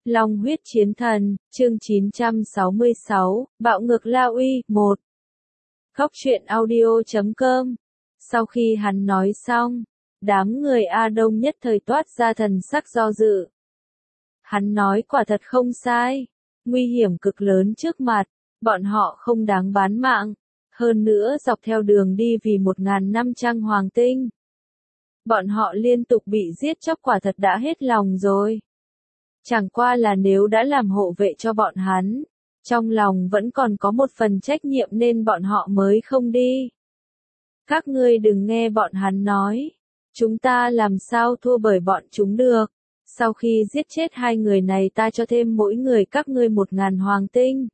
Long huyết chiến thần, chương 966, bạo ngược La Uy, 1. Khóc chuyện audio.com. Sau khi hắn nói xong, đám người A Đông nhất thời toát ra thần sắc do dự. Hắn nói quả thật không sai, nguy hiểm cực lớn trước mặt, bọn họ không đáng bán mạng, hơn nữa dọc theo đường đi vì 1.000 năm trăng hoàng tinh. Bọn họ liên tục bị giết chóc quả thật đã hết lòng rồi. Chẳng qua là nếu đã làm hộ vệ cho bọn hắn, trong lòng vẫn còn có một phần trách nhiệm nên bọn họ mới không đi. Các ngươi đừng nghe bọn hắn nói, chúng ta làm sao thua bởi bọn chúng được, sau khi giết chết 2 người này ta cho thêm mỗi người các ngươi 1.000 hoàng tinh.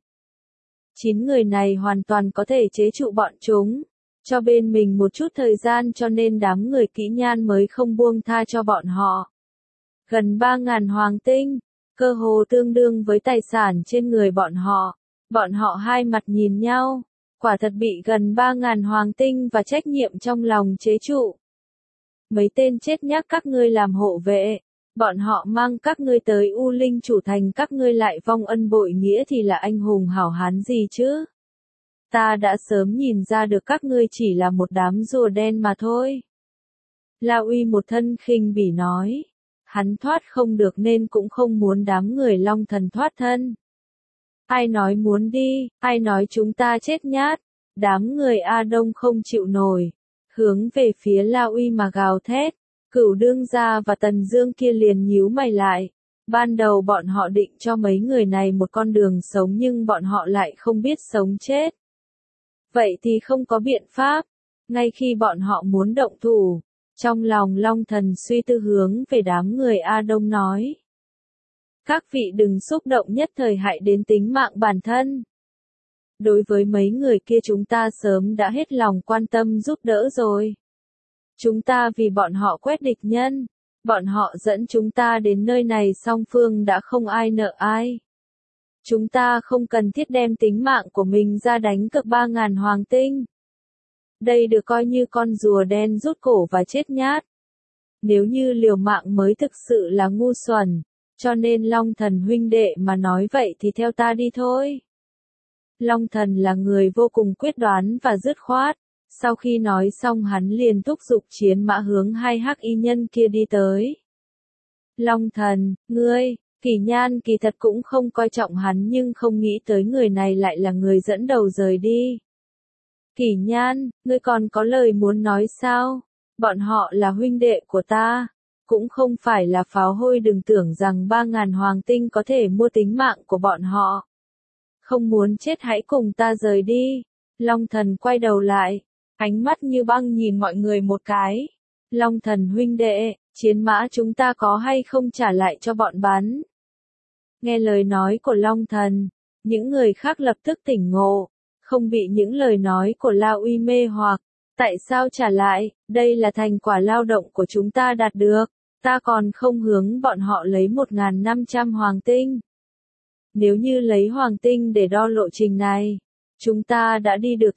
9 người này hoàn toàn có thể chế trụ bọn chúng, cho bên mình một chút thời gian cho nên đám người Kỷ Nhan mới không buông tha cho bọn họ. Gần 3.000 hoàng tinh, cơ hồ tương đương với tài sản trên người bọn họ hai mặt nhìn nhau, quả thật bị gần 3.000 hoàng tinh và trách nhiệm trong lòng chế trụ. Mấy tên chết nhác các ngươi làm hộ vệ, bọn họ mang các ngươi tới U Linh chủ thành các ngươi lại vong ân bội nghĩa thì là anh hùng hảo hán gì chứ? Ta đã sớm nhìn ra được các ngươi chỉ là một đám rùa đen mà thôi. La Uy một thân khinh bỉ nói. Hắn thoát không được nên cũng không muốn đám người Long Thần thoát thân. Ai nói muốn đi, ai nói chúng ta chết nhát, đám người A Đông không chịu nổi, hướng về phía La Uy mà gào thét, Cửu Đương Gia và Tần Dương kia liền nhíu mày lại. Ban đầu bọn họ định cho mấy người này một con đường sống nhưng bọn họ lại không biết sống chết. Vậy thì không có biện pháp, ngay khi bọn họ muốn động thủ, trong lòng Long Thần suy tư hướng về đám người A Đông nói. Các vị đừng xúc động nhất thời hại đến tính mạng bản thân. Đối với mấy người kia chúng ta sớm đã hết lòng quan tâm giúp đỡ rồi. Chúng ta vì bọn họ quét địch nhân, bọn họ dẫn chúng ta đến nơi này song phương đã không ai nợ ai. Chúng ta không cần thiết đem tính mạng của mình ra đánh cược 3.000 hoàng tinh. Đây được coi như con rùa đen rút cổ và chết nhát. Nếu như liều mạng mới thực sự là ngu xuẩn, cho nên Long Thần huynh đệ mà nói vậy thì theo ta đi thôi. Long Thần là người vô cùng quyết đoán và dứt khoát, sau khi nói xong hắn liền thúc giục chiến mã hướng 2 hắc y nhân kia đi tới. Long Thần, ngươi, Kỷ Nhan kỳ thật cũng không coi trọng hắn nhưng không nghĩ tới người này lại là người dẫn đầu rời đi. Kỷ Nhan, ngươi còn có lời muốn nói sao? Bọn họ là huynh đệ của ta, cũng không phải là pháo hôi, đừng tưởng rằng 3.000 hoàng tinh có thể mua tính mạng của bọn họ. Không muốn chết hãy cùng ta rời đi. Long Thần quay đầu lại, ánh mắt như băng nhìn mọi người một cái. Long Thần huynh đệ, chiến mã chúng ta có hay không trả lại cho bọn bắn? Nghe lời nói của Long Thần, những người khác lập tức tỉnh ngộ, không bị những lời nói của La Uy mê hoặc. Tại sao trả lại, đây là thành quả lao động của chúng ta đạt được, ta còn không hướng bọn họ lấy 1.500 hoàng tinh. Nếu như lấy hoàng tinh để đo lộ trình này, chúng ta đã đi được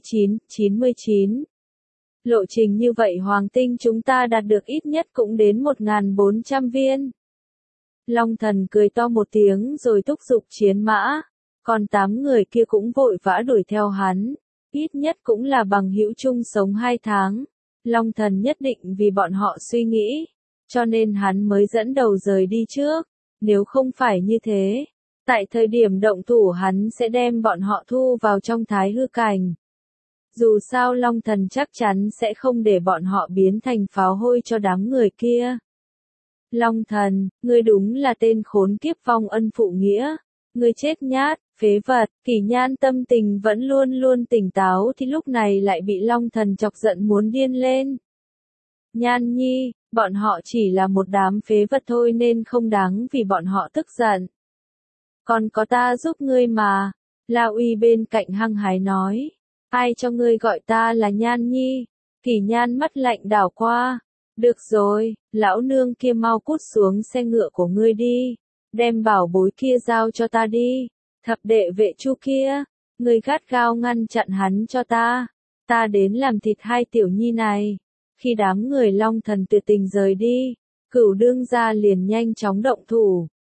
99. Lộ trình như vậy hoàng tinh chúng ta đạt được ít nhất cũng đến 1.400 viên. Long Thần cười to một tiếng rồi thúc giục chiến mã, còn 8 người kia cũng vội vã đuổi theo hắn, ít nhất cũng là bằng hữu chung sống 2 tháng. Long Thần nhất định vì bọn họ suy nghĩ, cho nên hắn mới dẫn đầu rời đi trước, nếu không phải như thế, tại thời điểm động thủ hắn sẽ đem bọn họ thu vào trong thái hư cảnh. Dù sao Long Thần chắc chắn sẽ không để bọn họ biến thành pháo hôi cho đám người kia. Long Thần, ngươi đúng là tên khốn kiếp vong ân phụ nghĩa, ngươi chết nhát, phế vật. Kỷ Nhan tâm tình vẫn luôn luôn tỉnh táo thì lúc này lại bị Long Thần chọc giận muốn điên lên. Nhan nhi, bọn họ chỉ là một đám phế vật thôi nên không đáng vì bọn họ tức giận. Còn có ta giúp ngươi mà. La Uy bên cạnh hăng hái nói. Ai cho ngươi gọi ta là Nhan nhi? Kỷ Nhan mắt lạnh đảo qua. Được rồi, lão nương kia mau cút xuống xe ngựa của ngươi đi. Đem bảo bối kia giao cho ta đi. Thập đệ vệ Chu kia, ngươi gắt gao ngăn chặn hắn cho ta. Ta đến làm thịt 2 tiểu nhi này. Khi đám người Long Thần tuyệt tình rời đi, Cửu Đương Gia liền nhanh chóng động thủ.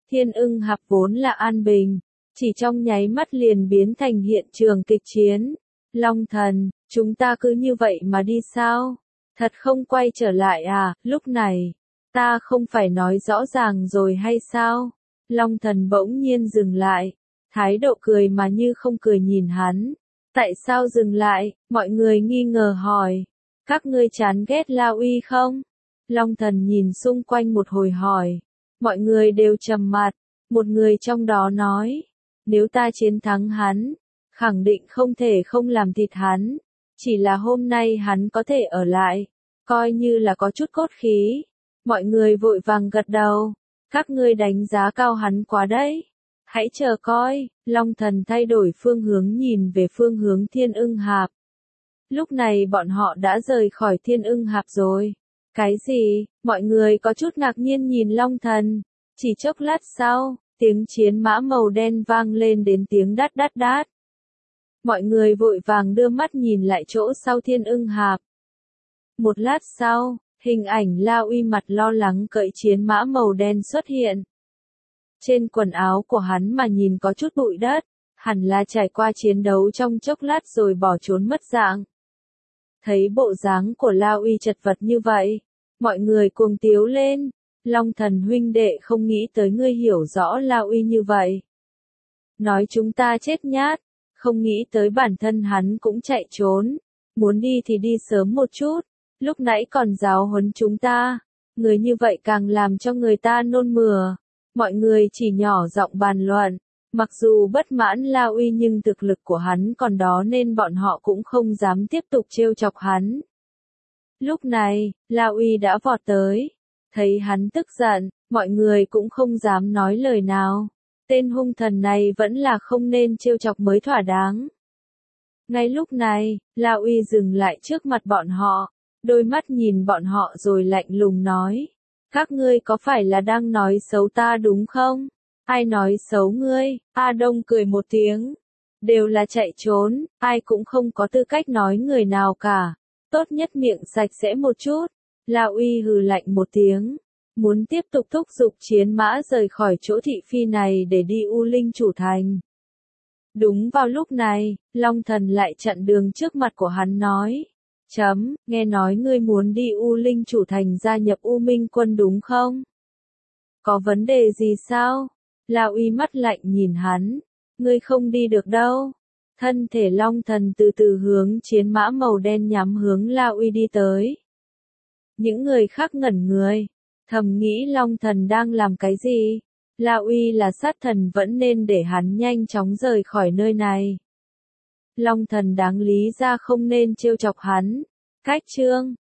Thiên Ưng Hạp vốn là an bình, chỉ trong nháy mắt liền biến thành hiện trường kịch chiến. Long Thần, chúng ta cứ như vậy mà đi sao? Thật không quay trở lại à? Lúc này, ta không phải nói rõ ràng rồi hay sao? Long Thần bỗng nhiên dừng lại, thái độ cười mà như không cười nhìn hắn. Tại sao dừng lại? Mọi người nghi ngờ hỏi. Các ngươi chán ghét La Uy không? Long Thần nhìn xung quanh một hồi hỏi. Mọi người đều trầm mặt. Một người trong đó nói, nếu ta chiến thắng hắn, khẳng định không thể không làm thịt hắn. Chỉ là hôm nay hắn có thể ở lại, coi như là có chút cốt khí. Mọi người vội vàng gật đầu. Các ngươi đánh giá cao hắn quá đấy. Hãy chờ coi. Long Thần thay đổi phương hướng nhìn về phương hướng Thiên Ưng Hạp. Lúc này bọn họ đã rời khỏi Thiên Ưng Hạp rồi. Cái gì? Mọi người có chút ngạc nhiên nhìn Long Thần. Chỉ chốc lát sau, tiếng chiến mã màu đen vang lên đến tiếng đát đát đát. Mọi người vội vàng đưa mắt nhìn lại chỗ sau Thiên Ưng Hạp. Một lát sau, hình ảnh La Uy mặt lo lắng cởi chiến mã màu đen xuất hiện. Trên quần áo của hắn mà nhìn có chút bụi đất, hẳn là trải qua chiến đấu trong chốc lát rồi bỏ trốn mất dạng. Thấy bộ dáng của La Uy chật vật như vậy, mọi người cuồng tiếu lên. Long Thần huynh đệ không nghĩ tới ngươi hiểu rõ La Uy như vậy. Nói chúng ta chết nhát, không nghĩ tới bản thân hắn cũng chạy trốn. Muốn đi thì đi sớm một chút, lúc nãy còn giáo huấn chúng ta. Người như vậy càng làm cho người ta nôn mửa. Mọi người chỉ nhỏ giọng bàn luận. Mặc dù bất mãn La Uy nhưng thực lực của hắn còn đó nên bọn họ cũng không dám tiếp tục trêu chọc hắn. Lúc này, La Uy đã vọt tới. Thấy hắn tức giận, mọi người cũng không dám nói lời nào. Tên hung thần này vẫn là không nên trêu chọc mới thỏa đáng. Ngay lúc này, La Uy dừng lại trước mặt bọn họ, đôi mắt nhìn bọn họ rồi lạnh lùng nói. Các ngươi có phải là đang nói xấu ta đúng không? Ai nói xấu ngươi? A Đông cười một tiếng. Đều là chạy trốn, ai cũng không có tư cách nói người nào cả. Tốt nhất miệng sạch sẽ một chút. La Uy hừ lạnh một tiếng. Muốn tiếp tục thúc giục chiến mã rời khỏi chỗ thị phi này để đi U Linh Chủ Thành. Đúng vào lúc này, Long Thần lại chặn đường trước mặt của hắn nói. Nghe nói ngươi muốn đi U Linh Chủ Thành gia nhập U Minh Quân đúng không? Có vấn đề gì sao? La Uy mắt lạnh nhìn hắn. Ngươi không đi được đâu. Thân thể Long Thần từ từ hướng chiến mã màu đen nhắm hướng La Uy đi tới. Những người khác ngẩn người, thầm nghĩ Long Thần đang làm cái gì? La Uy là sát thần vẫn nên để hắn nhanh chóng rời khỏi nơi này. Long Thần đáng lý ra không nên trêu chọc hắn. Cách chương